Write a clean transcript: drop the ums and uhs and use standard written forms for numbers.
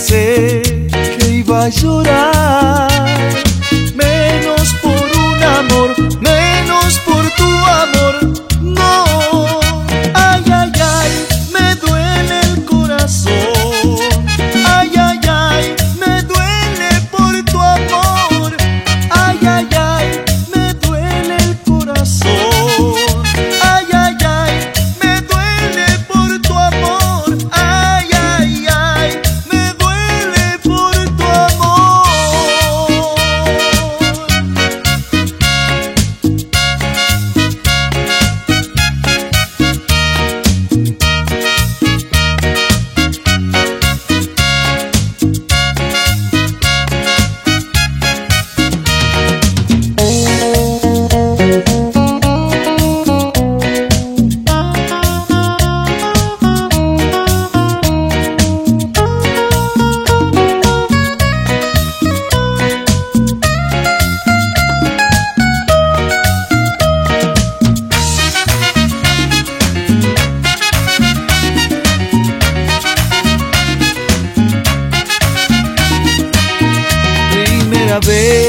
pensé que iba a llorar, menos por un amor, menos por tu amor. No, ay, ay, ay, me duele el corazón. Ay, ay, ay, me duele por tu amor. Ay, ay, ay, me duele el corazón. Ay, ay, ay, me duele por tu amor. Ay, ay, ay, me duele por tu amor. Primera vez